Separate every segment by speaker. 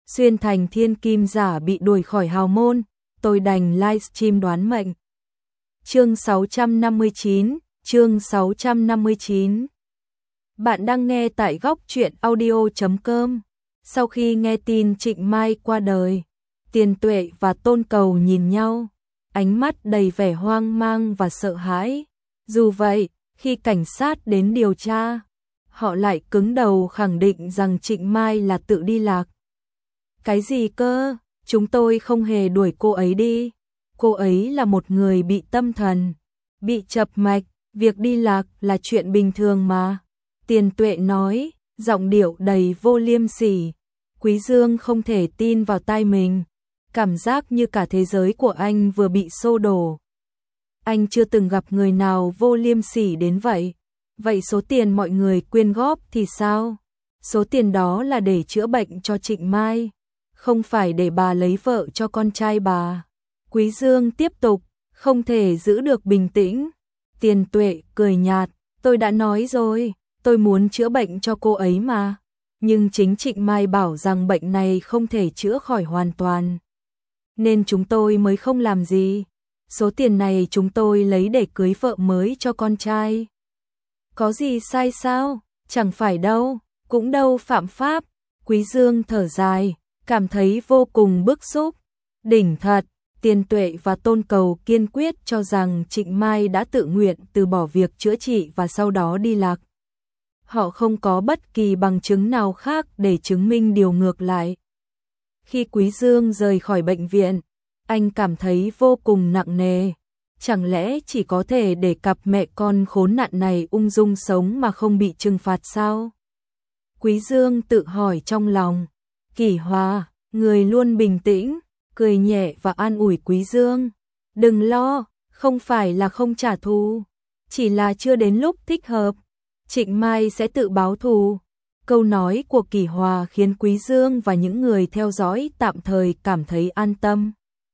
Speaker 1: xuyên thành thiên kim giả bị đuổi khỏi hào môn, tôi đành livestream đoán mệnh. Chương 659. Bạn đang nghe tại góc truyện audio.com. Sau khi nghe tin Trịnh Mai qua đời, Tiền Tuệ và Tôn Cầu nhìn nhau, ánh mắt đầy vẻ hoang mang và sợ hãi. Dù vậy, khi cảnh sát đến điều tra, họ lại cứng đầu khẳng định rằng Trịnh Mai là tự đi lạc. Cái gì cơ? Chúng tôi không hề đuổi cô ấy đi. Cô ấy là một người bị tâm thần, bị chập mạch, việc đi lạc là chuyện bình thường mà. Tiền Tuệ nói, giọng điệu đầy vô liêm sỉ. Quý Dương không thể tin vào tai mình, cảm giác như cả thế giới của anh vừa bị xô đổ. Anh chưa từng gặp người nào vô liêm sỉ đến vậy. Vậy số tiền mọi người quyên góp thì sao? Số tiền đó là để chữa bệnh cho Trịnh Mai, không phải để bà lấy vợ cho con trai bà. Quý Dương tiếp tục, không thể giữ được bình tĩnh. Tiền Tuệ cười nhạt, tôi đã nói rồi, tôi muốn chữa bệnh cho cô ấy mà. Nhưng chính Trịnh Mai bảo rằng bệnh này không thể chữa khỏi hoàn toàn, nên chúng tôi mới không làm gì. Số tiền này chúng tôi lấy để cưới vợ mới cho con trai. Có gì sai sao? Chẳng phải đâu, cũng đâu phạm pháp. Quý Dương thở dài, cảm thấy vô cùng bức xúc. Đỉnh thật. Tiền Tuệ và Tôn Cầu kiên quyết cho rằng Trịnh Mai đã tự nguyện từ bỏ việc chữa trị và sau đó đi lạc. Họ không có bất kỳ bằng chứng nào khác để chứng minh điều ngược lại. Khi Quý Dương rời khỏi bệnh viện, anh cảm thấy vô cùng nặng nề. Chẳng lẽ chỉ có thể để cặp mẹ con khốn nạn này ung dung sống mà không bị trừng phạt sao? Quý Dương tự hỏi trong lòng. Kỷ Hòa, người luôn bình tĩnh, cười nhẹ và an ủi Quý Dương. Đừng lo, không phải là không trả thù, chỉ là chưa đến lúc thích hợp. Trịnh Mai sẽ tự báo thù. Câu nói của Kỷ Hòa khiến Quý Dương và những người theo dõi tạm thời cảm thấy an tâm.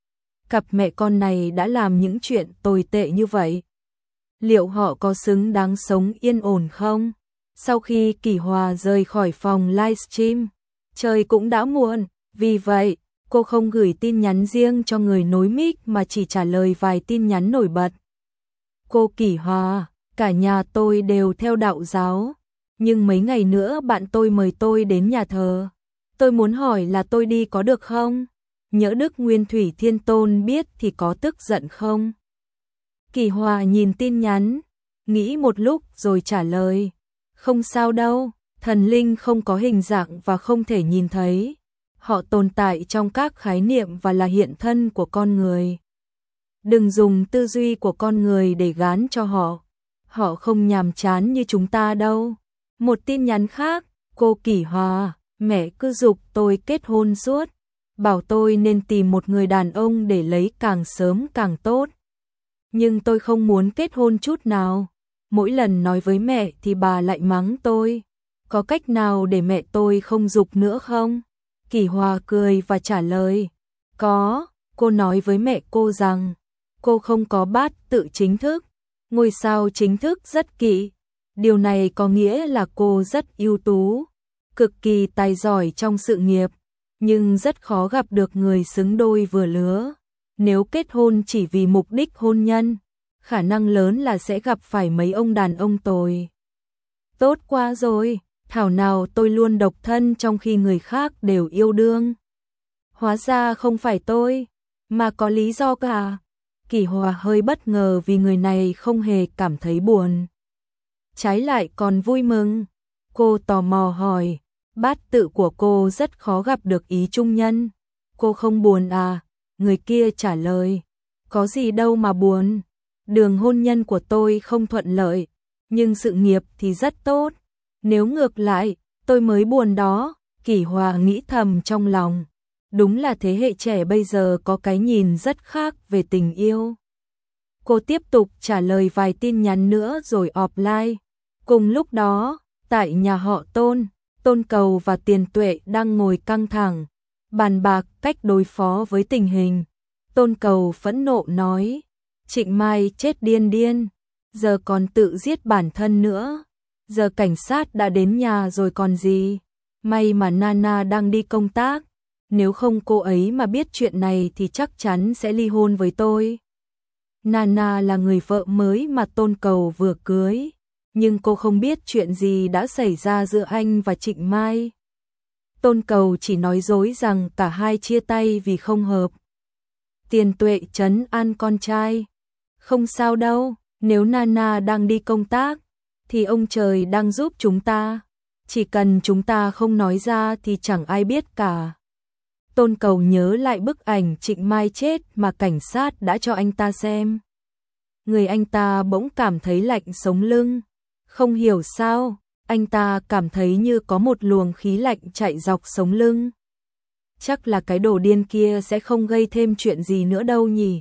Speaker 1: Cặp mẹ con này đã làm những chuyện tồi tệ như vậy, liệu họ có xứng đáng sống yên ổn không? Sau khi Kỷ Hòa rời khỏi phòng livestream, trời cũng đã muộn, vì vậy cô không gửi tin nhắn riêng cho người nối mic mà chỉ trả lời vài tin nhắn nổi bật. Cô Kỷ Hòa, cả nhà tôi đều theo đạo giáo, nhưng mấy ngày nữa bạn tôi mời tôi đến nhà thờ. Tôi muốn hỏi là tôi đi có được không? Nhỡ Đức Nguyên Thủy Thiên Tôn biết thì có tức giận không? Kỷ Hòa nhìn tin nhắn, nghĩ một lúc rồi trả lời. Không sao đâu, thần linh không có hình dạng và không thể nhìn thấy. Họ tồn tại trong các khái niệm và là hiện thân của con người. Đừng dùng tư duy của con người để gán cho họ. Họ không nhàm chán như chúng ta đâu. Một tin nhắn khác, cô Kỷ Hòa, mẹ cứ giục tôi kết hôn suốt, bảo tôi nên tìm một người đàn ông để lấy càng sớm càng tốt. Nhưng tôi không muốn kết hôn chút nào. Mỗi lần nói với mẹ thì bà lại mắng tôi. Có cách nào để mẹ tôi không giục nữa không? Kỷ Hòa cười và trả lời. Có, cô nói với mẹ cô rằng cô không có bát tự chính thức, ngôi sao chính thức rất kỵ. Điều này có nghĩa là cô rất ưu tú, cực kỳ tài giỏi trong sự nghiệp, nhưng rất khó gặp được người xứng đôi vừa lứa. Nếu kết hôn chỉ vì mục đích hôn nhân, khả năng lớn là sẽ gặp phải mấy ông đàn ông tồi. Tốt quá rồi, thảo nào tôi luôn độc thân trong khi người khác đều yêu đương. Hóa ra không phải tôi, mà có lý do cả. Kỷ Hòa hơi bất ngờ vì người này không hề cảm thấy buồn, trái lại còn vui mừng. Cô tò mò hỏi, bát tự của cô rất khó gặp được ý trung nhân. Cô không buồn à? Người kia trả lời, có gì đâu mà buồn. Đường hôn nhân của tôi không thuận lợi, nhưng sự nghiệp thì rất tốt. Nếu ngược lại, tôi mới buồn đó. Kỷ Hòa nghĩ thầm trong lòng. Đúng là thế hệ trẻ bây giờ có cái nhìn rất khác về tình yêu. Cô tiếp tục trả lời vài tin nhắn nữa rồi offline. Cùng lúc đó, tại nhà họ Tôn, Tôn Cầu và Tiền Tuệ đang ngồi căng thẳng, bàn bạc cách đối phó với tình hình. Tôn Cầu phẫn nộ nói, Trịnh Mai chết điên điên, giờ còn tự giết bản thân nữa. Giờ cảnh sát đã đến nhà rồi còn gì. May mà Nana đang đi công tác, nếu không cô ấy mà biết chuyện này thì chắc chắn sẽ ly hôn với tôi. Nana là người vợ mới mà Tôn Cầu vừa cưới, nhưng cô không biết chuyện gì đã xảy ra giữa anh và Trịnh Mai. Tôn Cầu chỉ nói dối rằng cả hai chia tay vì không hợp. Tiền Tuệ trấn an con trai. Không sao đâu, nếu Nana đang đi công tác, thì ông trời đang giúp chúng ta. Chỉ cần chúng ta không nói ra thì chẳng ai biết cả. Tôn Cầu nhớ lại bức ảnh Trịnh Mai chết mà cảnh sát đã cho anh ta xem. Người anh ta bỗng cảm thấy lạnh sống lưng. Không hiểu sao, anh ta cảm thấy như có một luồng khí lạnh chạy dọc sống lưng. Chắc là cái đồ điên kia sẽ không gây thêm chuyện gì nữa đâu nhỉ.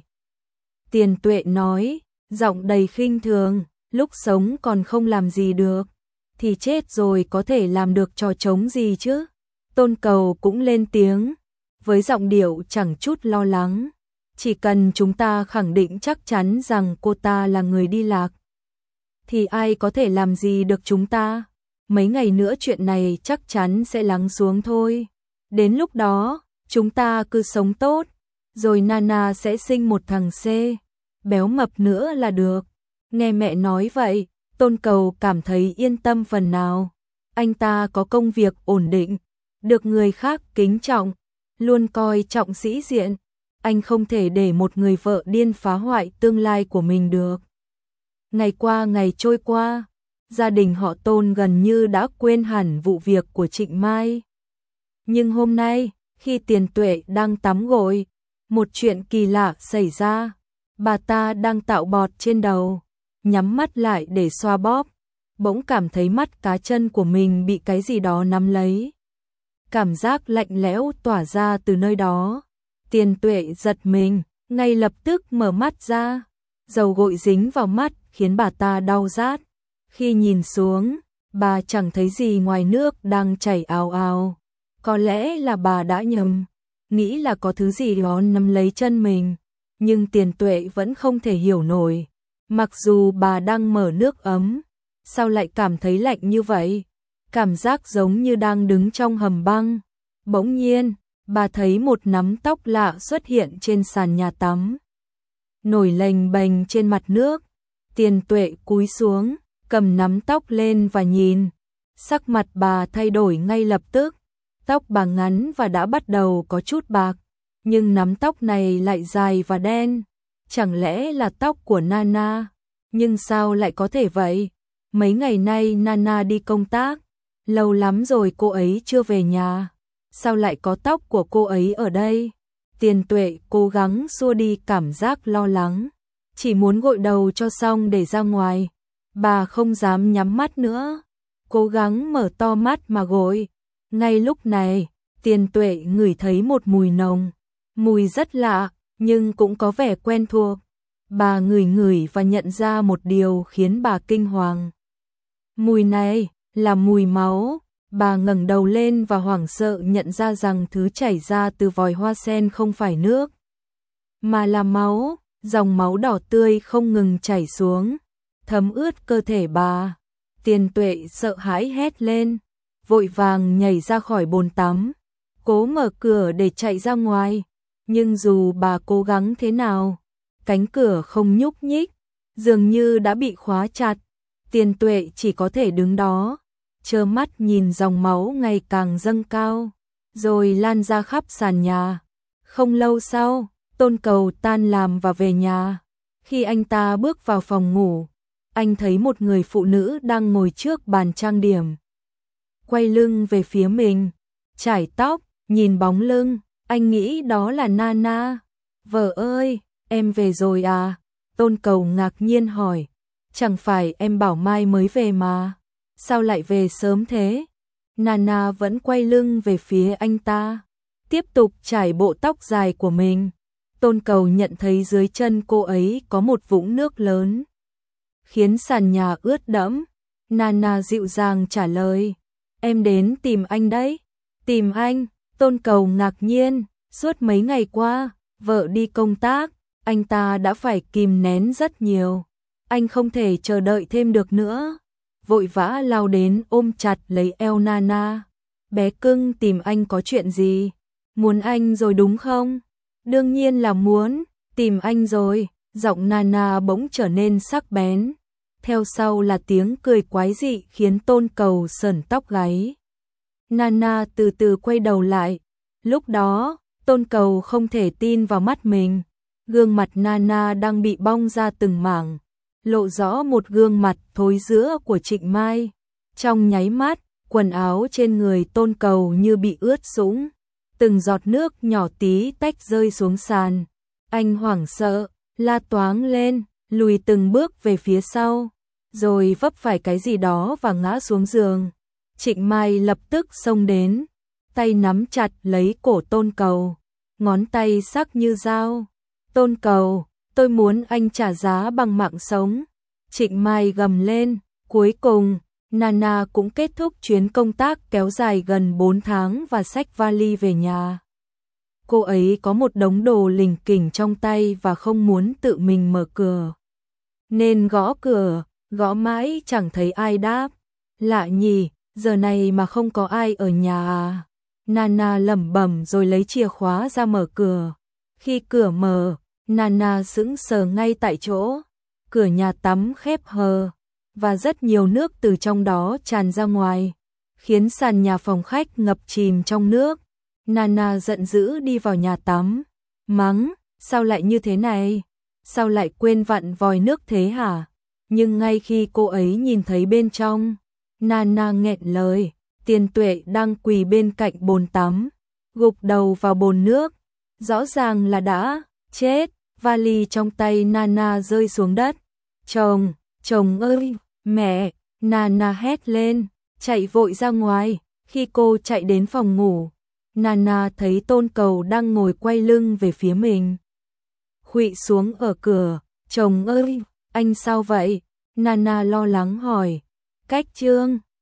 Speaker 1: Tiền Tuệ nói, giọng đầy khinh thường, lúc sống còn không làm gì được, thì chết rồi có thể làm được trò trống gì chứ. Tôn Cầu cũng lên tiếng, với giọng điệu chẳng chút lo lắng. Chỉ cần chúng ta khẳng định chắc chắn rằng cô ta là người đi lạc, thì ai có thể làm gì được chúng ta. Mấy ngày nữa chuyện này chắc chắn sẽ lắng xuống thôi. Đến lúc đó, chúng ta cứ sống tốt, rồi Nana sẽ sinh một thằng C, béo mập nữa là được. Nghe mẹ nói vậy, Tôn Cầu cảm thấy yên tâm phần nào. Anh ta có công việc ổn định, được người khác kính trọng, luôn coi trọng sĩ diện. Anh không thể để một người vợ điên phá hoại tương lai của mình được. Ngày qua ngày trôi qua, gia đình họ Tôn gần như đã quên hẳn vụ việc của Trịnh Mai. Nhưng hôm nay, khi Tiền Tuệ đang tắm gội, một chuyện kỳ lạ xảy ra. Bà ta đang tạo bọt trên đầu, nhắm mắt lại để xoa bóp, bỗng cảm thấy mắt cá chân của mình bị cái gì đó nắm lấy. Cảm giác lạnh lẽo tỏa ra từ nơi đó. Tiền Tuệ giật mình, ngay lập tức mở mắt ra. Dầu gội dính vào mắt khiến bà ta đau rát. Khi nhìn xuống, bà chẳng thấy gì ngoài nước đang chảy ào ào. Có lẽ là bà đã nhầm, nghĩ là có thứ gì đó nắm lấy chân mình. Nhưng Tiền Tuệ vẫn không thể hiểu nổi. Mặc dù bà đang mở nước ấm, sao lại cảm thấy lạnh như vậy? Cảm giác giống như đang đứng trong hầm băng. Bỗng nhiên, bà thấy một nắm tóc lạ xuất hiện trên sàn nhà tắm, nổi lềnh bềnh trên mặt nước. Tiền Tuệ cúi xuống, cầm nắm tóc lên và nhìn. Sắc mặt bà thay đổi ngay lập tức. Tóc bà ngắn và đã bắt đầu có chút bạc, nhưng nắm tóc này lại dài và đen. Chẳng lẽ là tóc của Nana? Nhưng sao lại có thể vậy? Mấy ngày nay Nana đi công tác, lâu lắm rồi cô ấy chưa về nhà. Sao lại có tóc của cô ấy ở đây? Tiền Tuệ cố gắng xua đi cảm giác lo lắng, chỉ muốn gội đầu cho xong để ra ngoài. Bà không dám nhắm mắt nữa, cố gắng mở to mắt mà gội. Ngay lúc này, Tiền Tuệ ngửi thấy một mùi nồng, mùi rất lạ, nhưng cũng có vẻ quen thuộc. Bà ngửi ngửi và nhận ra một điều khiến bà kinh hoàng. Mùi này là mùi máu. Bà ngẩng đầu lên và hoảng sợ nhận ra rằng thứ chảy ra từ vòi hoa sen không phải nước, mà là máu. Dòng máu đỏ tươi không ngừng chảy xuống, thấm ướt cơ thể bà. Tiền Tuệ sợ hãi hét lên, vội vàng nhảy ra khỏi bồn tắm, cố mở cửa để chạy ra ngoài. Nhưng dù bà cố gắng thế nào, cánh cửa không nhúc nhích, dường như đã bị khóa chặt. Tiền Tuệ chỉ có thể đứng đó, trơ mắt nhìn dòng máu ngày càng dâng cao, rồi lan ra khắp sàn nhà. Không lâu sau, Tôn Cầu tan làm và về nhà. Khi anh ta bước vào phòng ngủ, anh thấy một người phụ nữ đang ngồi trước bàn trang điểm, quay lưng về phía mình, chải tóc, nhìn bóng lưng, anh nghĩ đó là Nana. Vợ ơi, em về rồi à? Tôn Cầu ngạc nhiên hỏi, chẳng phải em bảo mai mới về mà, sao lại về sớm thế? Nana vẫn quay lưng về phía anh ta, tiếp tục chải bộ tóc dài của mình. Tôn Cầu nhận thấy dưới chân cô ấy có một vũng nước lớn, khiến sàn nhà ướt đẫm. Nana dịu dàng trả lời, em đến tìm anh đấy. Tìm anh? Tôn Cầu ngạc nhiên, suốt mấy ngày qua, vợ đi công tác, anh ta đã phải kìm nén rất nhiều. Anh không thể chờ đợi thêm được nữa, vội vã lao đến ôm chặt lấy eo Nana. Bé cưng, tìm anh có chuyện gì? Muốn anh rồi đúng không? Đương nhiên là muốn, tìm anh rồi. Giọng Nana bỗng trở nên sắc bén. Theo sau là tiếng cười quái dị khiến Tôn Cầu sởn tóc gáy. Nana từ từ quay đầu lại. Lúc đó, Tôn Cầu không thể tin vào mắt mình. Gương mặt Nana đang bị bong ra từng mảng, lộ rõ một gương mặt thối rữa của Trịnh Mai. Trong nháy mắt, quần áo trên người Tôn Cầu như bị ướt sũng, từng giọt nước nhỏ tí tách rơi xuống sàn. Anh hoảng sợ, la toáng lên, lùi từng bước về phía sau, rồi vấp phải cái gì đó và ngã xuống giường. Trịnh Mai lập tức xông đến, tay nắm chặt lấy cổ Tôn Cầu, ngón tay sắc như dao. Tôn Cầu, tôi muốn anh trả giá bằng mạng sống. Trịnh Mai gầm lên. Cuối cùng, Nana cũng kết thúc chuyến công tác kéo dài gần 4 tháng và xách vali về nhà. Cô ấy có một đống đồ lỉnh kỉnh trong tay và không muốn tự mình mở cửa, nên gõ cửa, gõ mãi chẳng thấy ai đáp. Lạ nhỉ, giờ này mà không có ai ở nhà à? Nana lẩm bẩm rồi lấy chìa khóa ra mở cửa. Khi cửa mở, Nana sững sờ ngay tại chỗ. Cửa nhà tắm khép hờ và rất nhiều nước từ trong đó tràn ra ngoài, khiến sàn nhà phòng khách ngập chìm trong nước. Nana giận dữ đi vào nhà tắm, mắng, sao lại như thế này? Sao lại quên vặn vòi nước thế hả? Nhưng ngay khi cô ấy nhìn thấy bên trong, Nana nghẹn lời. Tiền Tuệ đang quỳ bên cạnh bồn tắm, gục đầu vào bồn nước, rõ ràng là đã chết. Vali trong tay Nana rơi xuống đất. Chồng ơi, mẹ, Nana hét lên, chạy vội ra ngoài. Khi cô chạy đến phòng ngủ, Nana thấy Tôn Cầu đang ngồi quay lưng về phía mình, khuỵu xuống ở cửa. Chồng ơi, anh sao vậy? Nana lo lắng hỏi. Cách Trương